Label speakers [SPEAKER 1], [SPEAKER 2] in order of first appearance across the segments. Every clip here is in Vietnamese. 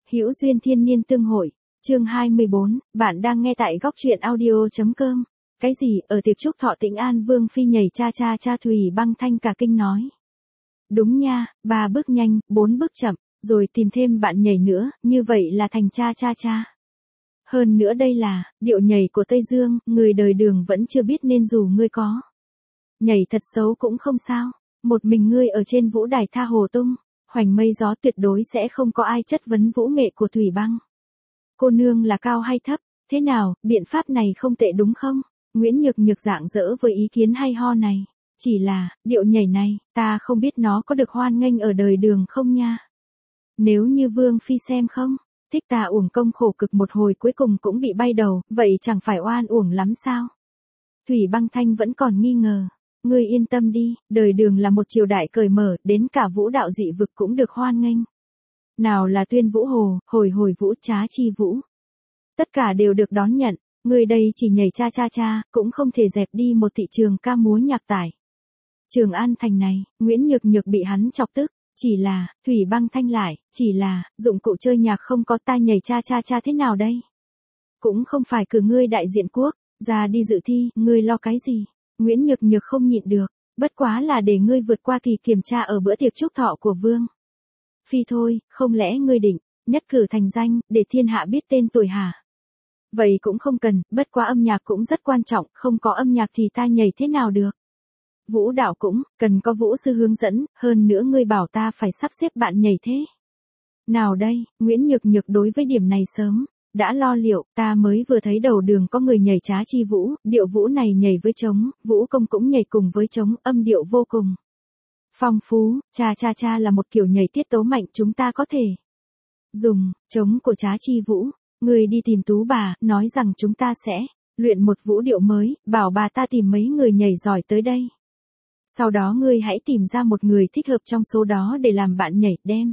[SPEAKER 1] Hữu duyên thiên niên tương hội, chương 24, bạn đang nghe tại góc truyện audio.com. Cái gì, ở tiệc chúc thọ Tĩnh An Vương phi nhảy cha cha cha Thủy Băng Thanh cả kinh nói. Đúng nha, 3 bước nhanh, 4 bước chậm, rồi tìm thêm bạn nhảy nữa, như vậy là thành cha cha cha. Hơn nữa đây là, điệu nhảy của Tây Dương, người đời Đường vẫn chưa biết nên dù ngươi có. Nhảy thật xấu cũng không sao, một mình ngươi ở trên vũ đài tha hồ tung, hoành mây gió tuyệt đối sẽ không có ai chất vấn vũ nghệ của Thủy Băng. Cô nương là cao hay thấp, thế nào, biện pháp này không tệ đúng không? Nguyễn Nhược Nhược rạng rỡ với ý kiến hay ho này. Chỉ là, điệu nhảy này, ta không biết nó có được hoan nghênh ở đời Đường không nha. Nếu như Vương phi xem không, thích ta uổng công khổ cực một hồi cuối cùng cũng bị bay đầu, vậy chẳng phải oan uổng lắm sao? Thủy Băng Thanh vẫn còn nghi ngờ. Ngươi yên tâm đi, đời Đường là một triều đại cởi mở, đến cả vũ đạo dị vực cũng được hoan nghênh. Nào là Tuyên Vũ Hồ, Hồi Hồi Vũ, Trá Chi Vũ. Tất cả đều được đón nhận, người đây chỉ nhảy cha cha cha, cũng không thể dẹp đi một thị trường ca múa nhạc tải. Trường An Thành này, Nguyễn Nhược Nhược bị hắn chọc tức, chỉ là, Thủy Băng Thanh lại, chỉ là, dụng cụ chơi nhạc không có ta nhảy cha cha cha thế nào đây? Cũng không phải cử ngươi đại diện quốc, ra đi dự thi, ngươi lo cái gì? Nguyễn Nhược Nhược không nhịn được, bất quá là để ngươi vượt qua kỳ kiểm tra ở bữa tiệc chúc thọ của Vương phi thôi, không lẽ ngươi định nhất cử thành danh, để thiên hạ biết tên tuổi hả? Vậy cũng không cần, bất quá âm nhạc cũng rất quan trọng, không có âm nhạc thì ta nhảy thế nào được? Vũ đạo cũng, cần có vũ sư hướng dẫn, hơn nữa ngươi bảo ta phải sắp xếp bạn nhảy thế. Nào đây, Nguyễn Nhược Nhược đối với điểm này sớm đã lo liệu, ta mới vừa thấy đầu Đường có người nhảy Trá Chi Vũ, điệu vũ này nhảy với trống, vũ công cũng nhảy cùng với trống, âm điệu vô cùng phong phú, cha cha cha là một kiểu nhảy tiết tấu mạnh chúng ta có thể dùng trống của Trá Chi Vũ. Người đi tìm Tú bà, nói rằng chúng ta sẽ luyện một vũ điệu mới, bảo bà ta tìm mấy người nhảy giỏi tới đây. Sau đó ngươi hãy tìm ra một người thích hợp trong số đó để làm bạn nhảy, đem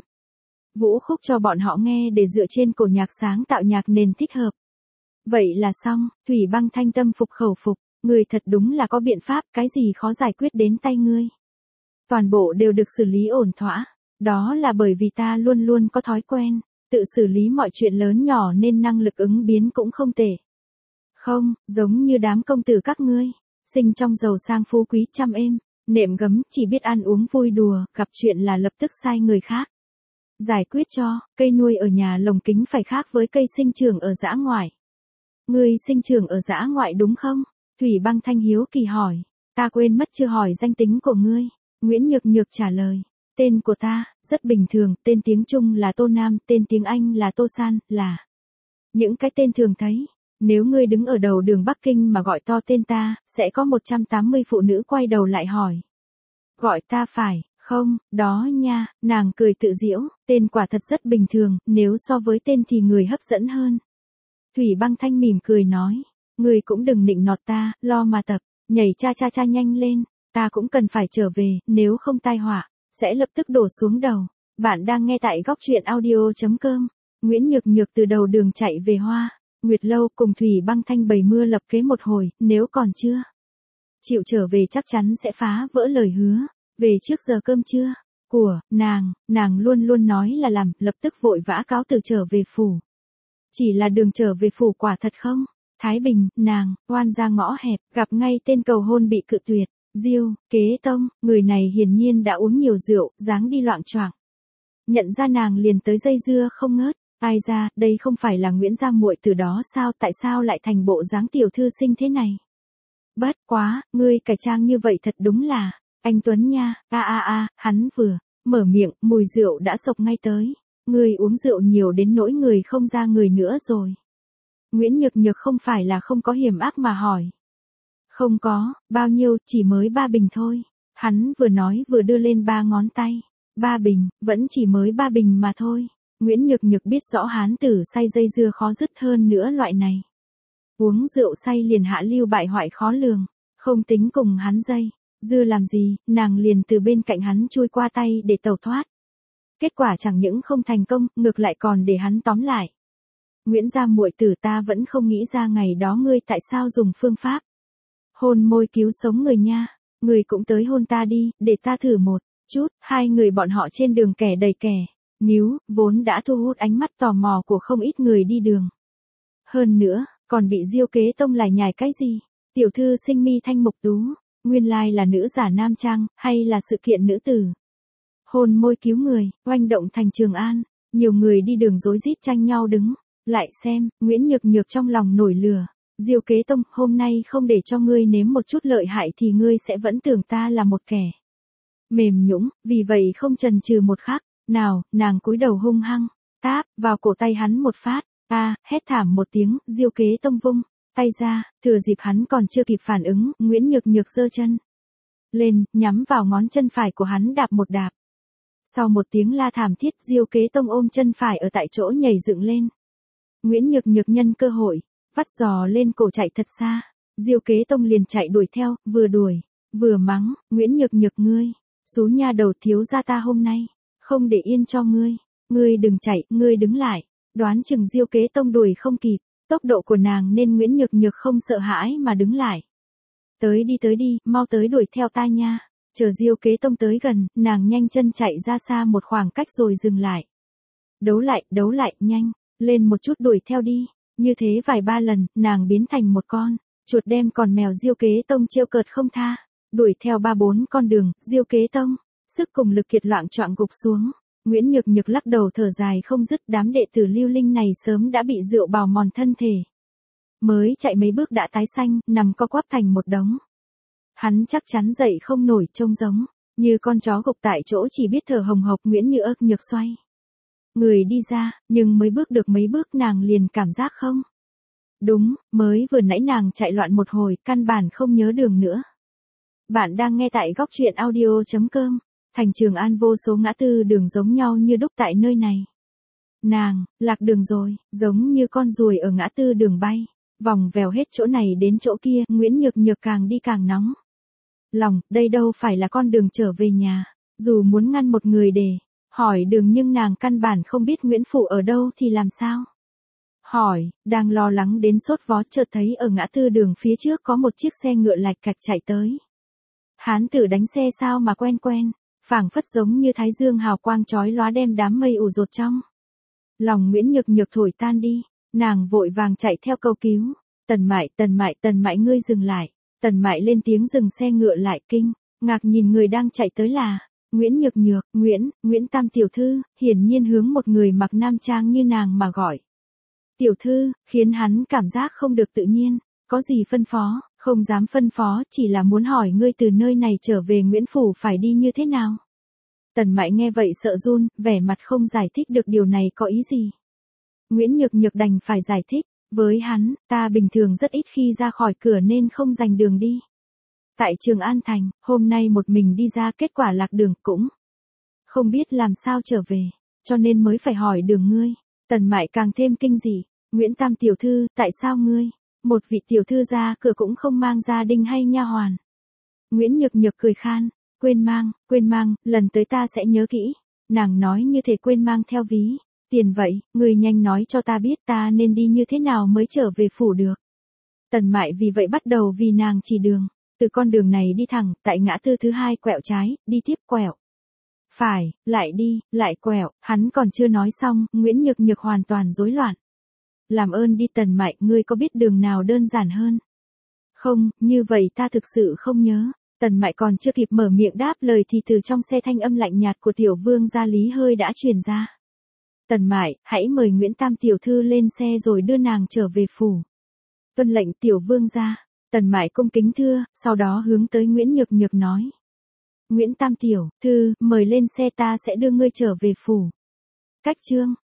[SPEAKER 1] vũ khúc cho bọn họ nghe để dựa trên cổ nhạc sáng tạo nhạc nền thích hợp. Vậy là xong, Thủy Băng Thanh tâm phục khẩu phục, người thật đúng là có biện pháp, cái gì khó giải quyết đến tay ngươi. Toàn bộ đều được xử lý ổn thỏa, đó là bởi vì ta luôn luôn có thói quen, tự xử lý mọi chuyện lớn nhỏ nên năng lực ứng biến cũng không tệ. Không, giống như đám công tử các ngươi, sinh trong giàu sang phú quý chăm êm, nệm gấm, chỉ biết ăn uống vui đùa, gặp chuyện là lập tức sai người khác giải quyết cho. Cây nuôi ở nhà lồng kính phải khác với cây sinh trưởng ở dã ngoại. Ngươi sinh trưởng ở dã ngoại đúng không? Thủy Băng Thanh hiếu kỳ hỏi. Ta quên mất chưa hỏi danh tính của ngươi. Nguyễn Nhược Nhược trả lời. Tên của ta, rất bình thường, tên tiếng Trung là Tô Nam, tên tiếng Anh là Tô San, là những cái tên thường thấy. Nếu ngươi đứng ở đầu đường Bắc Kinh mà gọi to tên ta, sẽ có 180 phụ nữ quay đầu lại hỏi. Gọi ta phải, không, đó nha, nàng cười tự giễu, tên quả thật rất bình thường, nếu so với tên thì người hấp dẫn hơn. Thủy Băng Thanh mỉm cười nói, ngươi cũng đừng nịnh nọt ta, lo mà tập, nhảy cha cha cha nhanh lên, ta cũng cần phải trở về, nếu không tai họa sẽ lập tức đổ xuống đầu. Bạn đang nghe tại góc truyện audio.com. Nguyễn Nhược Nhược từ đầu đường chạy về Hoa Nguyệt Lâu cùng Thủy Băng Thanh bày mưa lập kế một hồi, nếu còn chưa chịu trở về chắc chắn sẽ phá vỡ lời hứa về trước giờ cơm trưa của nàng luôn luôn nói là làm, lập tức vội vã cáo từ trở về phủ. Chỉ là đường trở về phủ quả thật không thái bình, nàng oan ra ngõ hẹp, gặp ngay tên cầu hôn bị cự tuyệt. Diêu Kế Tông, người này hiển nhiên đã uống nhiều rượu, dáng đi loạng choạng. Nhận ra nàng liền tới dây dưa không ngớt. Ai ra, đây không phải là Nguyễn gia muội từ đó sao, tại sao lại thành bộ dáng tiểu thư sinh thế này? Bất quá, ngươi cải trang như vậy thật đúng là anh Tuấn nha. Hắn vừa mở miệng, mùi rượu đã sộc ngay tới. Ngươi uống rượu nhiều đến nỗi người không ra người nữa rồi. Nguyễn Nhược Nhược không phải là không có hiểm ác mà hỏi. Không có, bao nhiêu, chỉ mới 3 bình thôi. Hắn vừa nói vừa đưa lên 3 ngón tay. 3 bình, vẫn chỉ mới 3 bình mà thôi. Nguyễn Nhược Nhược biết rõ hán tử say dây dưa khó dứt hơn nữa loại này. Uống rượu say liền hạ lưu bại hoại khó lường, không tính cùng hắn dây dưa làm gì, nàng liền từ bên cạnh hắn chui qua tay để tẩu thoát. Kết quả chẳng những không thành công, ngược lại còn để hắn tóm lại. Nguyễn gia muội tử, ta vẫn không nghĩ ra ngày đó ngươi tại sao dùng phương pháp hôn môi cứu sống người nha. Người cũng tới hôn ta đi, để ta thử một chút. Hai người bọn họ trên đường kẻ đầy kẻ. níu, vốn đã thu hút ánh mắt tò mò của không ít người đi đường. Hơn nữa, còn bị Diêu Kế Tông lải nhải cái gì? Tiểu thư sinh mi thanh mục tú, nguyên lai là nữ giả nam trang, hay là sự kiện nữ tử? Hôn môi cứu người, oanh động thành Trường An, nhiều người đi đường rối rít tranh nhau đứng, lại xem, Nguyễn Nhược Nhược trong lòng nổi lửa. Diêu Kế Tông, hôm nay không để cho ngươi nếm một chút lợi hại thì ngươi sẽ vẫn tưởng ta là một kẻ mềm nhũn, vì vậy không chần chừ một khắc, nào, nàng cúi đầu hung hăng, táp vào cổ tay hắn một phát, hét thảm một tiếng, Diêu Kế Tông vung tay ra, thừa dịp hắn còn chưa kịp phản ứng, Nguyễn Nhược Nhược giơ chân lên, nhắm vào ngón chân phải của hắn đạp một đạp. Sau một tiếng la thảm thiết, Diêu Kế Tông ôm chân phải ở tại chỗ nhảy dựng lên. Nguyễn Nhược Nhược nhân cơ hội, vắt giò lên cổ chạy thật xa. Diêu Kế Tông liền chạy đuổi theo, vừa đuổi, vừa mắng, Nguyễn Nhược Nhược ngươi, xú nha đầu thiếu gia ta hôm nay, không để yên cho ngươi đừng chạy, ngươi đứng lại. Đoán chừng Diêu Kế Tông đuổi không kịp, tốc độ của nàng nên Nguyễn Nhược Nhược không sợ hãi mà đứng lại. Tới đi, mau tới đuổi theo ta nha. Chờ Diêu Kế Tông tới gần, nàng nhanh chân chạy ra xa một khoảng cách rồi dừng lại. Đấu lại, nhanh, lên một chút đuổi theo đi. Như thế vài ba lần, nàng biến thành một con chuột đem còn mèo Diêu Kế Tông trêu cợt không tha. Đuổi theo 3-4 con đường, Diêu Kế Tông, sức cùng lực kiệt loạng choạng gục xuống. Nguyễn Nhược Nhược lắc đầu thở dài không dứt, đám đệ tử Lưu Linh này sớm đã bị rượu bào mòn thân thể. Mới chạy mấy bước đã tái xanh, nằm co quắp thành một đống. Hắn chắc chắn dậy không nổi, trông giống như con chó gục tại chỗ chỉ biết thở hồng hộc. Nguyễn Nhược xoay người đi ra, nhưng mới bước được mấy bước nàng liền cảm giác không đúng, mới vừa nãy nàng chạy loạn một hồi, căn bản không nhớ đường nữa. Bạn đang nghe tại góc truyện audio.com. Thành Trường An vô số ngã tư đường giống nhau như đúc tại nơi này. Nàng lạc đường rồi, giống như con ruồi ở ngã tư đường bay, vòng vèo hết chỗ này đến chỗ kia. Nguyễn Nhược Nhược càng đi càng nóng lòng, đây đâu phải là con đường trở về nhà. Dù muốn ngăn một người để hỏi đường nhưng nàng căn bản không biết Nguyễn Phủ ở đâu thì làm sao hỏi. Đang lo lắng đến sốt vó, chợt thấy ở ngã tư đường phía trước có một chiếc xe ngựa lạch cạch chạy tới. Hán tử đánh xe sao mà quen, phảng phất giống như thái dương hào quang chói lóa đem đám mây ủ rột trong lòng Nguyễn Nhược Nhược thổi tan đi. Nàng vội vàng chạy theo cầu cứu. Tần Mại ngươi dừng lại. Tần Mại lên tiếng dừng xe ngựa lại, kinh ngạc nhìn người đang chạy tới là Nguyễn Nhược Nhược. Nguyễn Tam tiểu thư, hiển nhiên hướng một người mặc nam trang như nàng mà gọi tiểu thư, khiến hắn cảm giác không được tự nhiên. Có gì phân phó? Không dám phân phó, chỉ là muốn hỏi ngươi từ nơi này trở về Nguyễn Phủ phải đi như thế nào. Tần Mại nghe vậy sợ run, vẻ mặt không giải thích được điều này có ý gì. Nguyễn Nhược Nhược đành phải giải thích với hắn, ta bình thường rất ít khi ra khỏi cửa nên không dành đường đi. Tại Trường An Thành, hôm nay một mình đi ra, kết quả lạc đường, cũng không biết làm sao trở về, cho nên mới phải hỏi đường ngươi. Tần Mại càng thêm kinh dị, Nguyễn Tam tiểu thư, tại sao ngươi, một vị tiểu thư ra cửa cũng không mang gia đình hay nha hoàn? Nguyễn Nhược Nhược cười khan, quên mang, lần tới ta sẽ nhớ kỹ. Nàng nói như thể quên mang theo ví tiền vậy, ngươi nhanh nói cho ta biết ta nên đi như thế nào mới trở về phủ được. Tần Mại vì vậy bắt đầu vì nàng chỉ đường. Từ con đường này đi thẳng, tại ngã tư thứ hai quẹo trái, đi tiếp quẹo phải, lại đi, lại quẹo. Hắn còn chưa nói xong, Nguyễn Nhược Nhược hoàn toàn rối loạn. Làm ơn đi Tần Mại, ngươi có biết đường nào đơn giản hơn không? Như vậy ta thực sự không nhớ. Tần Mại còn chưa kịp mở miệng đáp lời thì từ trong xe thanh âm lạnh nhạt của tiểu vương gia Lý Hơi đã truyền ra. Tần Mại, hãy mời Nguyễn Tam tiểu thư lên xe rồi đưa nàng trở về phủ. Tuân lệnh tiểu vương gia. Tần Mại cung kính thưa, sau đó hướng tới Nguyễn Nhược Nhược nói. Nguyễn Tam tiểu thư, mời lên xe, ta sẽ đưa ngươi trở về phủ. Cách chương